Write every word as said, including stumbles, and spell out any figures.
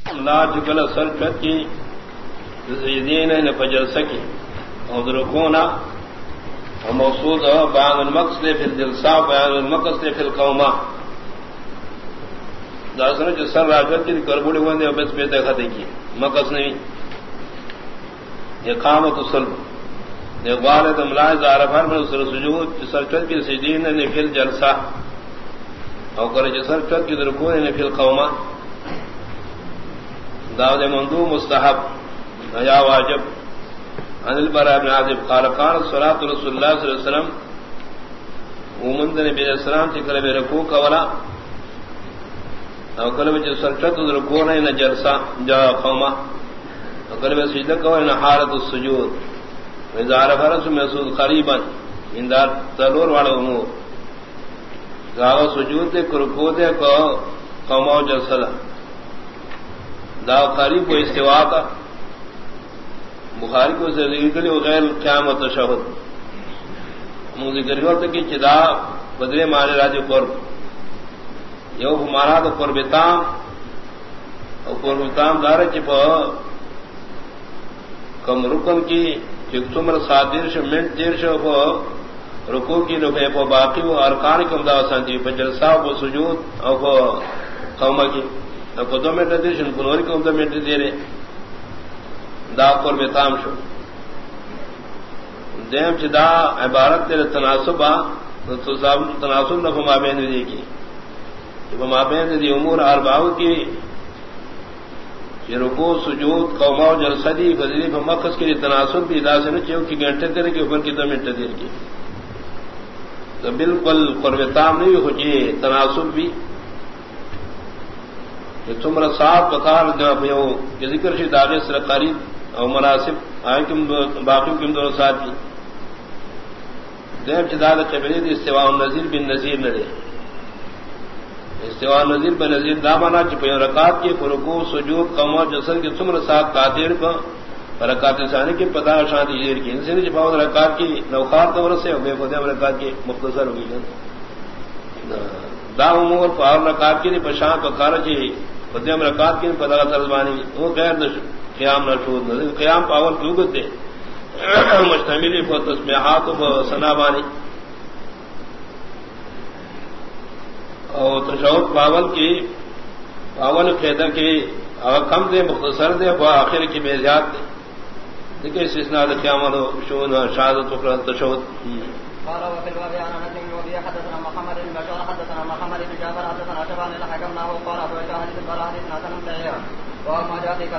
لا جکل سر چت کی زیدین نے فجر سکی اور رکونا اور موصول بیان المقصد فی الجلسہ بیان المقصد فی القومہ داسنا جو سر راجت کی کربوڑی ہوندے اور بس بیتے خطے کی مقصد نہیں اقامت السلم اقبال دملاز عرفان میں سر سجود سر چت کی زیدین نے فی الجلسہ اور کرے سر چت کی رکوع نے فی القومہ داود مندوب مستحب نیا واجب عن البراء بن عازب قال قال صلاة رسول الله صلی اللہ علیہ وسلم ومن نبی علیہ السلام کی کرے رکوع کا ولا اور کرے جو سرچت رکوع نے جلسہ جا قوما اور کرے سجدہ کو ان حالت السجود اذا رفع مسعود قریبا ان دار تلور والے امور گاو سجود دے رکوع دے کو قوما جلسہ دا قریب کو استوا کا بخاری کو ذکر و غیر قیام و تشہد مجھے ذکر ہوتا کہ چدا بدلے مانے راج قرب یو مانا تو قربتام اور قربتام دار چپ کم رکن کی چمر سات دیر سے منٹ دیر سے رکو کی رکے پو باقی وہ ارکان کم دا سانتی پہ جلسہ و سجود اور قوما کی کو دو منٹ دیر شن کنوری کو دو منٹ دیر دا قرب تام شو دیم چی دا عبارت تیر تناسب تناسب نفو مابین دی کی جب مابین دی امور اربعو کی چی رکوع سجود قوما و جلسہ دی فضلی فمقص کی تناسب بھی دا سے نچے کی گھنٹے دیر کی اوپر کی دو منٹ دیر کی تو بالکل قرب تام نہیں ہو چی تناسب بھی تمہارا صاحب بکار ذکر شی داغے سر قریب اور مناسب آئے کم باقی کم دونوں ساتھ کی دیب چداد قبلی دی استواء النظیر بن نظیر نہ دے استواء النظیر بن نظیر دامانا چپے رکعت کی فرقو سجود قوما جسد کی تمہارا صاحب قاتیر کو رکعت ثانی کی پتہ شانتی دیر کی انسانی چپاؤ رکعت کی نوخار طور سے اور بے خودیم رکعت کی مختصر ہوگی دا امور پاور رکعت کی پشان کو کارجی قدیم رکعت کی پتہ ترزبانی وہ غیر قیام نہ شود نہ قیام پاور کیوں گتے مشتمل کو تسبیحات و ثنا بانی اور تشہد پاول کی پاول قیدہ کی اور کم دے مختصر دے وہ آخر کی بے زیاد دے دیکھیں استثناء قیام و شود شہادت و تشہد قال وفي الباب عن انس بن ابي حدثنا محمد بن بشار حدثنا محمد بن جعفر حدثنا شعبان الحكم له قال ابو جهل بن البراء حدثنا سنن وما جاء